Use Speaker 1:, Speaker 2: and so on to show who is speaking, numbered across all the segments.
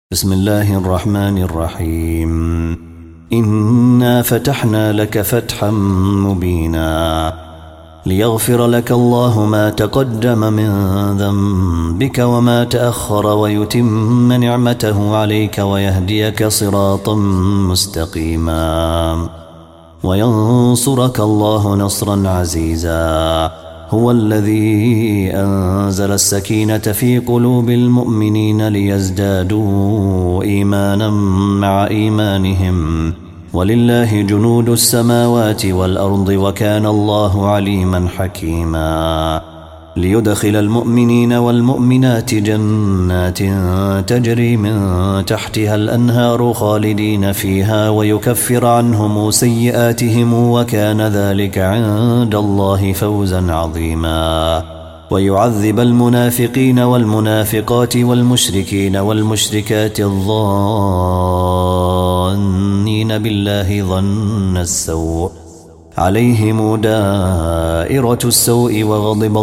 Speaker 1: بسم الله الرحمن الرحيم. إنا فتحنا لك فتحا مبينا ليغفر لك الله ما تقدم من ذنبك وما تأخر ويتم نعمته عليك ويهديك صراطا مستقيما وينصرك الله نصرا عزيزا. هو الذي أنزل السكينة في قلوب المؤمنين ليزدادوا إيمانا مع إيمانهم ولله جنود السماوات والأرض وكان الله عليما حكيما. ليدخل المؤمنين والمؤمنات جنات تجري من تحتها الأنهار خالدين فيها ويكفر عنهم سيئاتهم وكان ذلك عند الله فوزا عظيما. ويعذب المنافقين والمنافقات والمشركين والمشركات الظانين بالله ظن السوء عليهم دائرة السوء وغضب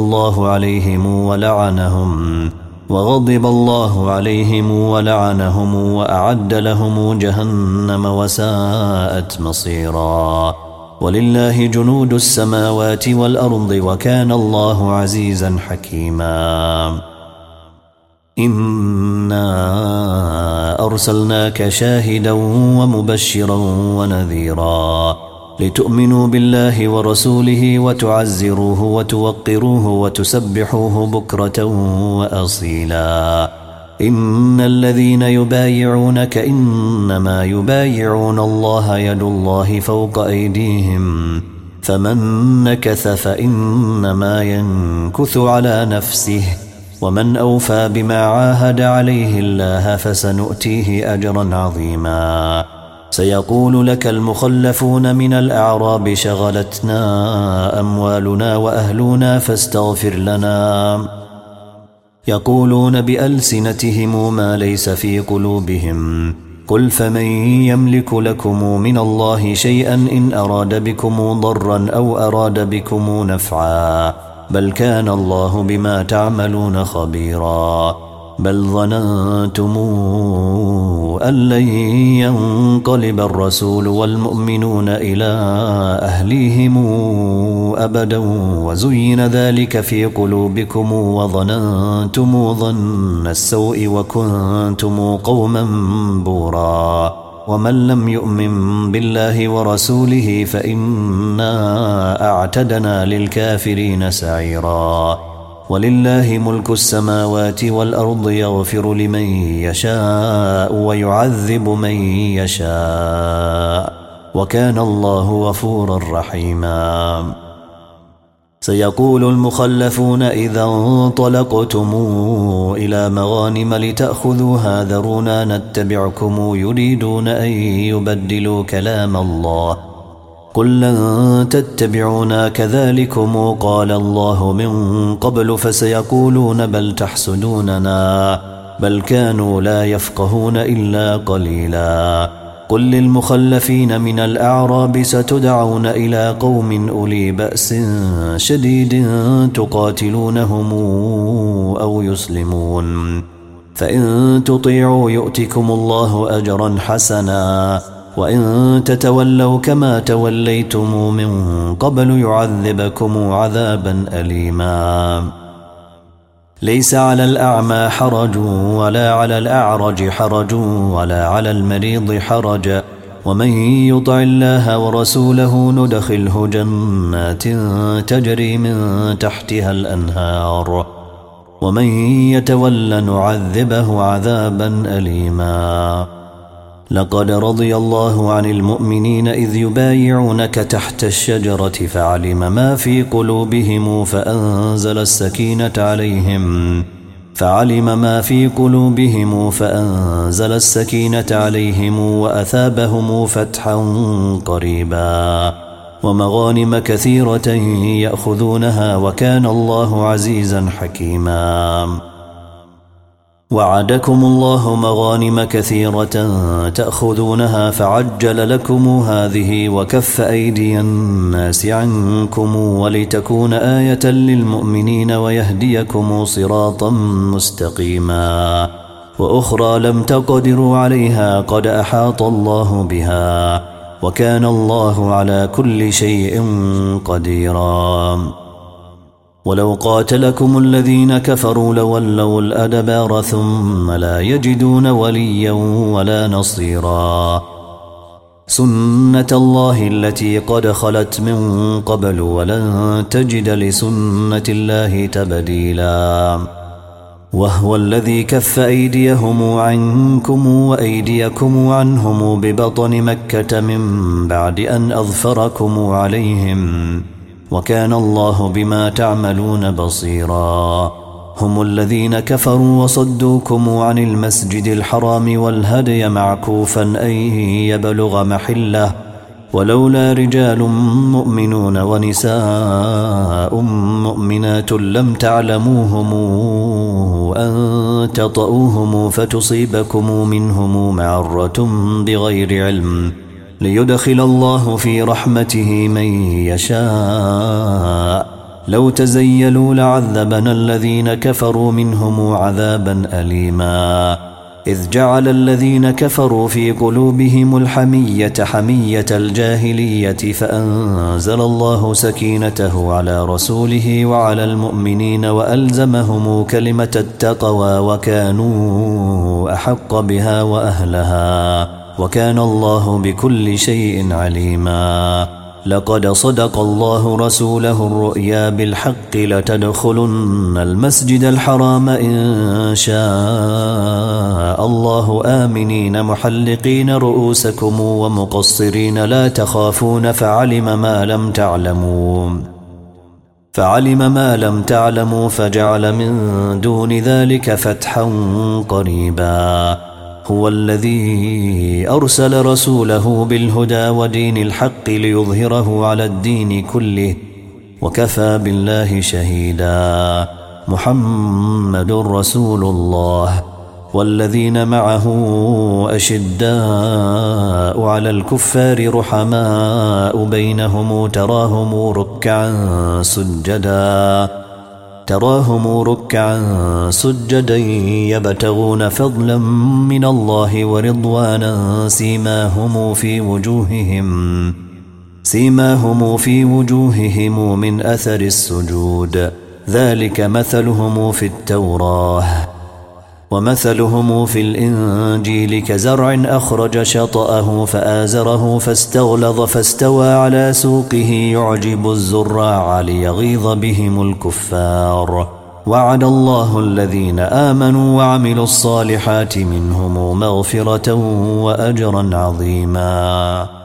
Speaker 1: الله عليهم ولعنهم وأعد لهم جهنم وساءت مصيرا. ولله جنود السماوات والأرض وكان الله عزيزا حكيما. إنا أرسلناك شاهدا ومبشرا ونذيرا لتؤمنوا بالله ورسوله وتعزروه وتوقروه وتسبحوه بكرة وأصيلا. إن الذين يبايعونك إنما يبايعون الله يد الله فوق أيديهم فمن نكث فإنما ينكث على نفسه ومن أوفى بما عاهد عليه الله فسنؤتيه أجرا عظيما. سيقول لك المخلفون من الأعراب شغلتنا أموالنا وأهلنا فاستغفر لنا يقولون بألسنتهم ما ليس في قلوبهم قل فمن يملك لكم من الله شيئا إن أراد بكم ضرا أو أراد بكم نفعا بل كان الله بما تعملون خبيرا. بل ظننتم أن لن ينقلب الرسول والمؤمنون إلى أهليهم أبدا وزين ذلك في قلوبكم وظننتم ظن السوء وكنتم قوما بورا. ومن لم يؤمن بالله ورسوله فإنا أعتدنا للكافرين سعيرا. ولله ملك السماوات والأرض يغفر لمن يشاء ويعذب من يشاء وكان الله غفورا رحيما. سيقول المخلفون إذا انطلقتم إلى مغانم لتأخذوها ذرونا نتبعكم يريدون أن يبدلوا كلام الله قل لن تتبعونا كذلكم قال الله من قبل فسيقولون بل تحسدوننا بل كانوا لا يفقهون إلا قليلا. قل للمخلفين من الأعراب ستدعون إلى قوم أولي بأس شديد تقاتلونهم أو يسلمون فإن تطيعوا يؤتكم الله أجرا حسنا وإن تتولوا كما توليتم من قبل يعذبكم عذابا أليما. ليس على الأعمى حرج ولا على الأعرج حرج ولا على المريض حرج ومن يطع الله ورسوله ندخله جنات تجري من تحتها الأنهار ومن يتول نعذبه عذابا أليما. لقد رضي الله عن المؤمنين إذ يبايعونك تحت الشجرة فعلم ما في قلوبهم فأنزل السكينة عليهم وأثابهم فتحا قريبا ومغانم كثيرة يأخذونها وكان الله عزيزا حكيما. وعدكم الله مغانم كثيرة تأخذونها فعجل لكم هذه وكف أيدي الناس عنكم ولتكون آية للمؤمنين ويهديكم صراطا مستقيما. وأخرى لم تقدروا عليها قد أحاط الله بها وكان الله على كل شيء قديرا. ولو قاتلكم الذين كفروا لولوا الأدبار ثم لا يجدون وليا ولا نصيرا. سنة الله التي قد خلت من قبل ولن تجد لسنة الله تبديلا. وهو الذي كف أيديهم عنكم وأيديكم عنهم ببطن مكة من بعد أن أظفركم عليهم وكان الله بما تعملون بصيرا. هم الذين كفروا وصدوكم عن المسجد الحرام والهدي معكوفا أن يبلغ محله ولولا رجال مؤمنون ونساء مؤمنات لم تعلموهم أن تطؤوهم فتصيبكم منهم معرة بغير علم ليدخل الله في رحمته من يشاء. لو تزيلوا لعذبنا الذين كفروا منهم عذابا أليما. إذ جعل الذين كفروا في قلوبهم الحمية حمية الجاهلية فأنزل الله سكينته على رسوله وعلى المؤمنين وألزمهم كلمة التقوى وكانوا أحق بها وأهلها وكان الله بكل شيء عليما. لقد صدق الله رسوله الرؤيا بالحق لتدخلن المسجد الحرام إن شاء الله آمنين محلقين رؤوسكم ومقصرين لا تخافون فعلم ما لم تعلموا فجعل من دون ذلك فتحا قريبا. هو الذي أرسل رسوله بالهدى ودين الحق ليظهره على الدين كله وكفى بالله شهيدا. محمد رسول الله والذين معه أشداء على الكفار رحماء بينهم تراهم ركعا سجدا يبتغون فضلا من الله ورضوانا سيماهم في وجوههم من أثر السجود ذلك مثلهم في التوراة ومثلهم في الإنجيل كزرع أخرج شطأه فآزره فاستغلظ فاستوى على سوقه يعجب الزراع ليغيظ بهم الكفار. وعد الله الذين آمنوا وعملوا الصالحات منهم مغفرة وأجرا عظيما.